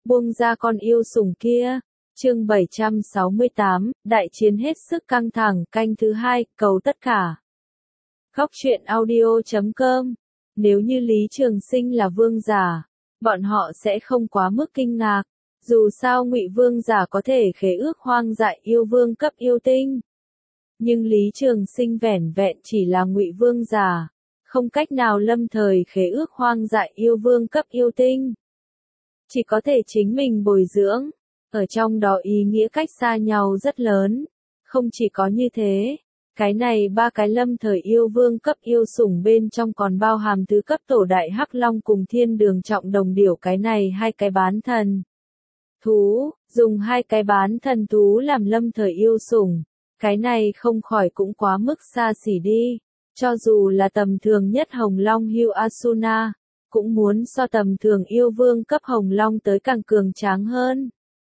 buông ra con yêu sủng kia. Chương 768, đại chiến hết sức căng thẳng, canh thứ 2, cầu tất cả. Góc truyện audio.com. Nếu như Lý Trường Sinh là vương giả, bọn họ sẽ không quá mức kinh ngạc. Dù sao Ngụy Vương giả có thể khế ước hoang dại yêu vương cấp yêu tinh. Nhưng Lý Trường Sinh vẻn vẹn chỉ là Ngụy Vương giả, không cách nào lâm thời khế ước hoang dại yêu vương cấp yêu tinh. Chỉ có thể chính mình bồi dưỡng, ở trong đó ý nghĩa cách xa nhau rất lớn. Không chỉ có như thế, cái này ba cái lâm thời yêu vương cấp yêu sủng bên trong còn bao hàm tứ cấp tổ đại hắc long cùng thiên đường trọng đồng điểu, cái này hai cái bán thần thú, dùng hai cái bán thần thú làm lâm thời yêu sủng, cái này không khỏi cũng quá mức xa xỉ đi. Cho dù là tầm thường nhất Hồng Long Hugh Asuna, cũng muốn so tầm thường yêu vương cấp Hồng Long tới càng cường tráng hơn.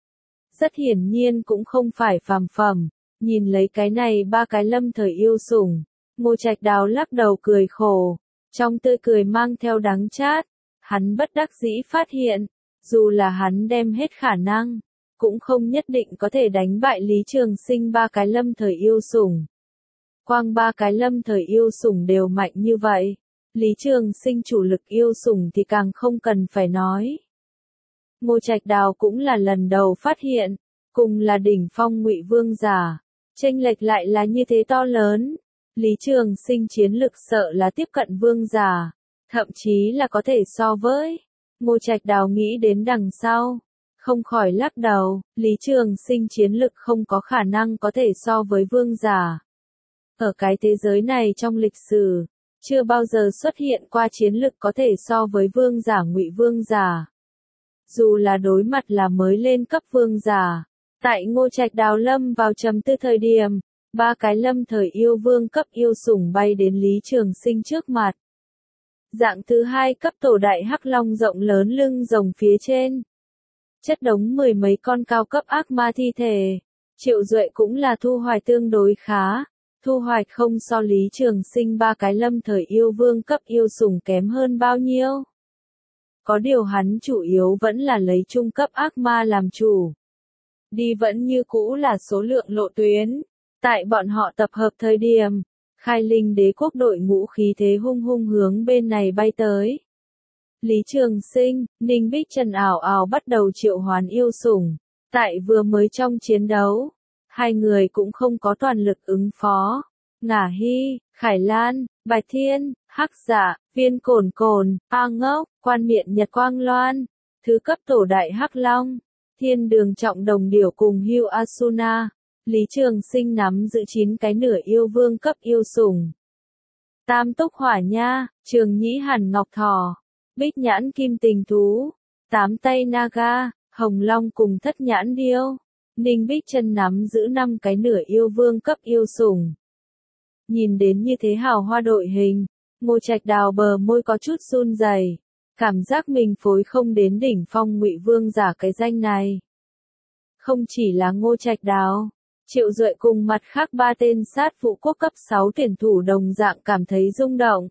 Rất hiển nhiên cũng không phải phàm phẩm, nhìn lấy cái này ba cái lâm thời yêu sủng, Ngô Trạch Đào lắc đầu cười khổ, trong tươi cười mang theo đắng chát. Hắn bất đắc dĩ phát hiện, dù là hắn đem hết khả năng, cũng không nhất định có thể đánh bại Lý Trường Sinh ba cái lâm thời yêu sủng. Quang ba cái lâm thời yêu sủng đều mạnh như vậy, Lý Trường Sinh chủ lực yêu sủng thì càng không cần phải nói. Ngô Trạch Đào cũng là lần đầu phát hiện, cùng là đỉnh phong Ngụy Vương giả, chênh lệch lại là như thế to lớn. Lý Trường Sinh chiến lực sợ là tiếp cận vương giả, thậm chí là có thể so với. Ngô Trạch Đào nghĩ đến đằng sau, không khỏi lắc đầu, Lý Trường Sinh chiến lực không có khả năng có thể so với vương giả. Ở cái thế giới này trong lịch sử, chưa bao giờ xuất hiện qua chiến lực có thể so với vương giả Ngụy Vương giả. Dù là đối mặt là mới lên cấp vương giả, tại Ngô Trạch Đào lâm vào trầm tư thời điểm, ba cái lâm thời yêu vương cấp yêu sủng bay đến Lý Trường Sinh trước mặt. Dạng thứ hai cấp tổ đại hắc long rộng lớn lưng rồng phía trên, chất đống mười mấy con cao cấp ác ma thi thể. Triệu Duệ cũng là thu hoạch tương đối khá, thu hoạch không so Lý Trường Sinh ba cái lâm thời yêu vương cấp yêu sủng kém hơn bao nhiêu. Có điều hắn chủ yếu vẫn là lấy trung cấp ác ma làm chủ. Đi vẫn như cũ là số lượng lộ tuyến. Tại bọn họ tập hợp thời điểm, Khai Linh đế quốc đội ngũ khí thế hung hung hướng bên này bay tới. Lý Trường Sinh, Ninh Bích Trần ảo ảo bắt đầu triệu hoán yêu sủng. Tại vừa mới trong chiến đấu, hai người cũng không có toàn lực ứng phó. Ngả Hy, Khải Lan, Bạch Thiên, Hắc Dạ, Viên Cổn Cổn, A Ngốc, Quan Miện Nhật Quang Loan, thứ cấp tổ đại Hắc Long, thiên đường trọng đồng điểu cùng Hugh Asuna. Lý Trường Sinh nắm giữ 9 cái nửa yêu vương cấp yêu sủng. Tam túc hỏa nha, Trường Nhĩ Hàn Ngọc Thỏ, Bích Nhãn Kim Tình Thú, Tám tay Naga, Hồng Long cùng Thất Nhãn Điêu. Ninh Bích Trân nắm giữ 5 cái nửa yêu vương cấp yêu sủng. Nhìn đến như thế hào hoa đội hình, Ngô Trạch Đào bờ môi có chút run rẩy, cảm giác mình phối không đến đỉnh phong Ngụy Vương giả cái danh này. Không chỉ là Ngô Trạch Đào, Triệu Duệ cùng mặt khác ba tên sát phụ quốc cấp 6 tuyển thủ đồng dạng cảm thấy rung động.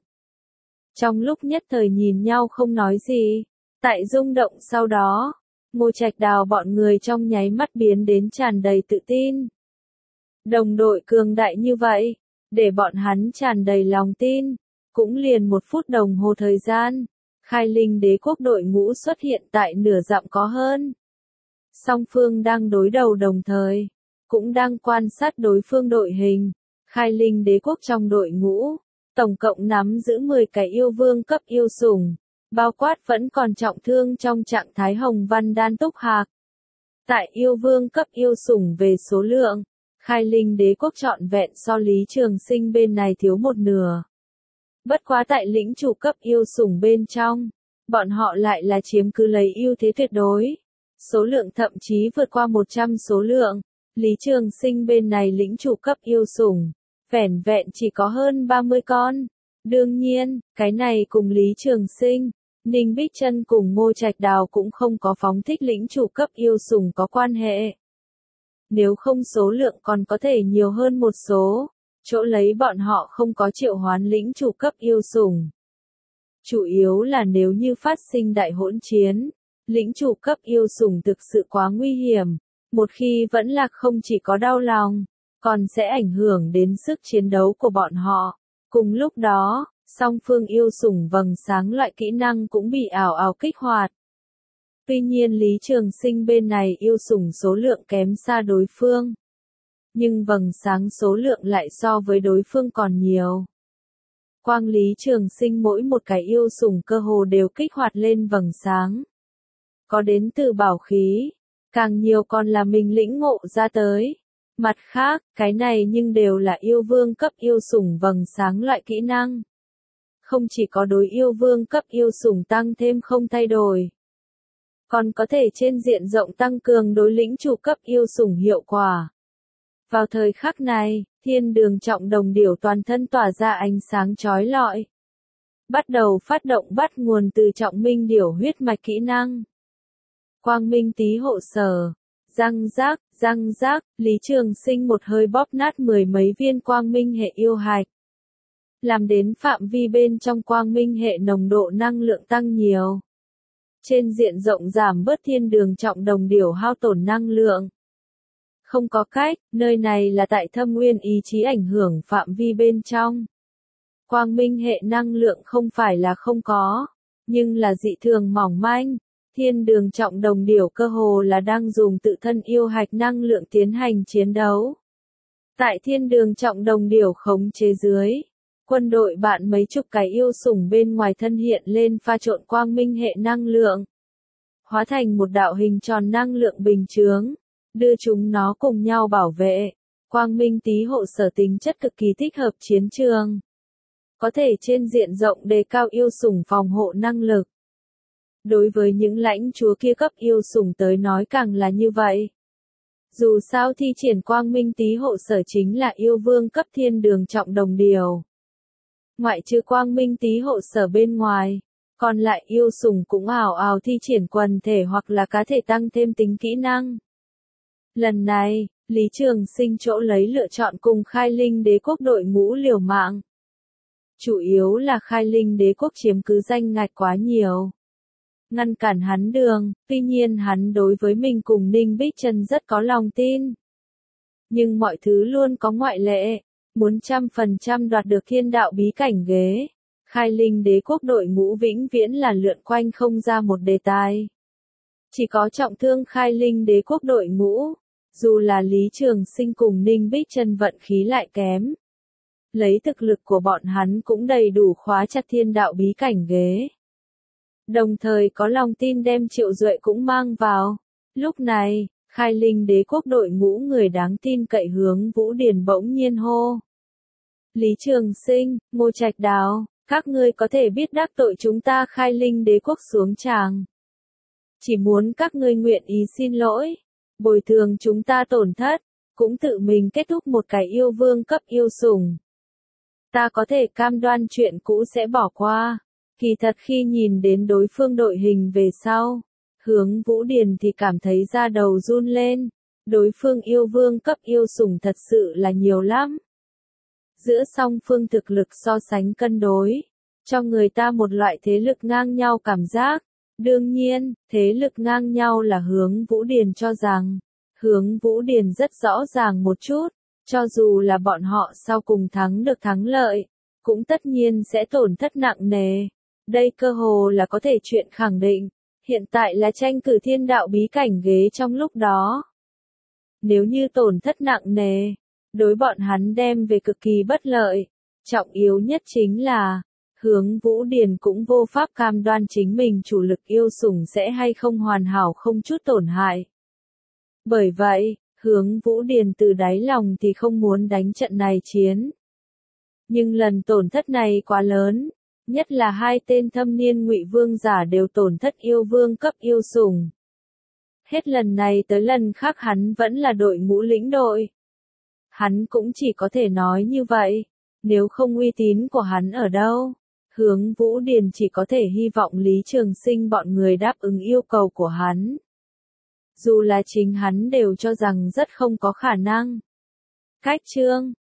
Trong lúc nhất thời nhìn nhau không nói gì, tại rung động sau đó, Ngô Trạch Đào bọn người trong nháy mắt biến đến tràn đầy tự tin. Đồng đội cường đại như vậy, để bọn hắn tràn đầy lòng tin, cũng liền 1 phút đồng hồ thời gian, Khai Linh đế quốc đội ngũ xuất hiện tại nửa dặm có hơn. Song phương đang đối đầu đồng thời, cũng đang quan sát đối phương đội hình. Khai Linh đế quốc trong đội ngũ, tổng cộng nắm giữ 10 cái yêu vương cấp yêu sủng, bao quát vẫn còn trọng thương trong trạng thái Hồng Văn Đan Túc Hạc. Tại yêu vương cấp yêu sủng về số lượng, Khai Linh đế quốc trọn vẹn so Lý Trường Sinh bên này thiếu 1/2. Bất quá tại lĩnh chủ cấp yêu sủng bên trong, bọn họ lại là chiếm cứ lấy ưu thế tuyệt đối. Số lượng thậm chí vượt qua 100 số lượng. Lý Trường Sinh bên này lĩnh chủ cấp yêu sủng, vẻn vẹn chỉ có hơn 30 con. Đương nhiên, cái này cùng Lý Trường Sinh, Ninh Bích Trân cùng Ngô Trạch Đào cũng không có phóng thích lĩnh chủ cấp yêu sủng có quan hệ. Nếu không số lượng còn có thể nhiều hơn một số, chỗ lấy bọn họ không có triệu hoán lĩnh chủ cấp yêu sủng. Chủ yếu là nếu như phát sinh đại hỗn chiến, Lĩnh chủ cấp yêu sủng thực sự quá nguy hiểm, một khi vẫn lạc không chỉ có đau lòng, còn sẽ ảnh hưởng đến sức chiến đấu của bọn họ. Cùng lúc đó, song phương yêu sủng vầng sáng loại kỹ năng cũng bị ảo ảo kích hoạt. Tuy nhiên Lý Trường Sinh bên này yêu sủng số lượng kém xa đối phương. Nhưng vầng sáng số lượng lại so với đối phương còn nhiều. Quang Lý Trường Sinh mỗi một cái yêu sủng cơ hồ đều kích hoạt lên vầng sáng. Có đến từ bảo khí, càng nhiều còn là mình lĩnh ngộ ra tới. Mặt khác, cái này nhưng đều là yêu vương cấp yêu sủng vầng sáng loại kỹ năng. Không chỉ có đối yêu vương cấp yêu sủng tăng thêm không thay đổi, còn có thể trên diện rộng tăng cường đối lĩnh chủ cấp yêu sủng hiệu quả. Vào thời khắc này, thiên đường trọng đồng điểu toàn thân tỏa ra ánh sáng chói lọi. Bắt đầu phát động bắt nguồn từ trọng minh điểu huyết mạch kỹ năng. Quang minh tý hộ sở. Răng rác, Lý Trường Sinh một hơi bóp nát mười mấy viên quang minh hệ yêu hạch. Làm đến phạm vi bên trong quang minh hệ nồng độ năng lượng tăng nhiều. Trên diện rộng giảm bớt thiên đường trọng đồng điểu hao tổn năng lượng. Không có cách, nơi này là tại thâm nguyên ý chí ảnh hưởng phạm vi bên trong. Quang minh hệ năng lượng không phải là không có, nhưng là dị thường mỏng manh. Thiên đường trọng đồng điểu cơ hồ là đang dùng tự thân yêu hạch năng lượng tiến hành chiến đấu. Tại thiên đường trọng đồng điểu khống chế dưới, quân đội bạn mấy chục cái yêu sủng bên ngoài thân hiện lên pha trộn quang minh hệ năng lượng. Hóa thành một đạo hình tròn năng lượng bình chướng, đưa chúng nó cùng nhau bảo vệ. Quang minh tý hộ sở tính chất cực kỳ thích hợp chiến trường. Có thể trên diện rộng đề cao yêu sủng phòng hộ năng lực. Đối với những lãnh chúa kia cấp yêu sủng tới nói càng là như vậy. Dù sao thi triển quang minh tý hộ sở chính là yêu vương cấp thiên đường trọng đồng điểu. Ngoại trừ quang minh tý hộ sở bên ngoài, còn lại yêu sủng cũng ảo ảo thi triển quần thể hoặc là cá thể tăng thêm tính kỹ năng. Lần này, Lý Trường Sinh chỗ lấy lựa chọn cùng Khai Linh Đế quốc đội ngũ liều mạng. Chủ yếu là Khai Linh Đế quốc chiếm cứ danh ngạch quá nhiều. Ngăn cản hắn đường, tuy nhiên hắn đối với mình cùng Ninh Bích Trân rất có lòng tin. Nhưng mọi thứ luôn có ngoại lệ, muốn 100% đoạt được thiên đạo bí cảnh ghế. Khai Linh Đế quốc đội ngũ vĩnh viễn là lượn quanh không ra một đề tài. Chỉ có trọng thương Khai Linh Đế quốc đội ngũ, dù là Lý Trường Sinh cùng Ninh Bích Trân vận khí lại kém. Lấy thực lực của bọn hắn cũng đầy đủ khóa chặt thiên đạo bí cảnh ghế. Đồng thời có lòng tin đem Triệu Duệ cũng mang vào. Lúc này, Khai Linh Đế quốc đội ngũ người đáng tin cậy hướng Vũ Điền bỗng nhiên hô. Lý Trường Sinh, Ngô Trạch Đào, các ngươi có thể biết đắc tội chúng ta Khai Linh Đế quốc xuống tràng. Chỉ muốn các ngươi nguyện ý xin lỗi, bồi thường chúng ta tổn thất, cũng tự mình kết thúc một cái yêu vương cấp yêu sủng. Ta có thể cam đoan chuyện cũ sẽ bỏ qua. Kỳ thật khi nhìn đến đối phương đội hình về sau, hướng Vũ Điền thì cảm thấy da đầu run lên. Đối phương yêu vương cấp yêu sủng thật sự là nhiều lắm. Giữa song phương thực lực so sánh cân đối, cho người ta một loại thế lực ngang nhau cảm giác. Đương nhiên, thế lực ngang nhau là hướng Vũ Điền cho rằng, hướng Vũ Điền rất rõ ràng một chút, cho dù là bọn họ sau cùng thắng được thắng lợi, cũng tất nhiên sẽ tổn thất nặng nề. Đây cơ hồ là có thể chuyện khẳng định, hiện tại là tranh cử thiên đạo bí cảnh ghế trong lúc đó. Nếu như tổn thất nặng nề, đối bọn hắn đem về cực kỳ bất lợi, trọng yếu nhất chính là, hướng Vũ Điền cũng vô pháp cam đoan chính mình chủ lực yêu sủng sẽ hay không hoàn hảo không chút tổn hại. Bởi vậy, hướng Vũ Điền từ đáy lòng thì không muốn đánh trận này chiến. Nhưng lần tổn thất này quá lớn, nhất là hai tên thâm niên ngụy vương giả đều tổn thất yêu vương cấp yêu sủng. Hết lần này tới lần khác hắn vẫn là đội ngũ lĩnh đội. Hắn cũng chỉ có thể nói như vậy, nếu không uy tín của hắn ở đâu. Hướng Vũ Điền chỉ có thể hy vọng Lý Trường Sinh bọn người đáp ứng yêu cầu của hắn. Dù là chính hắn đều cho rằng rất không có khả năng. Cách chương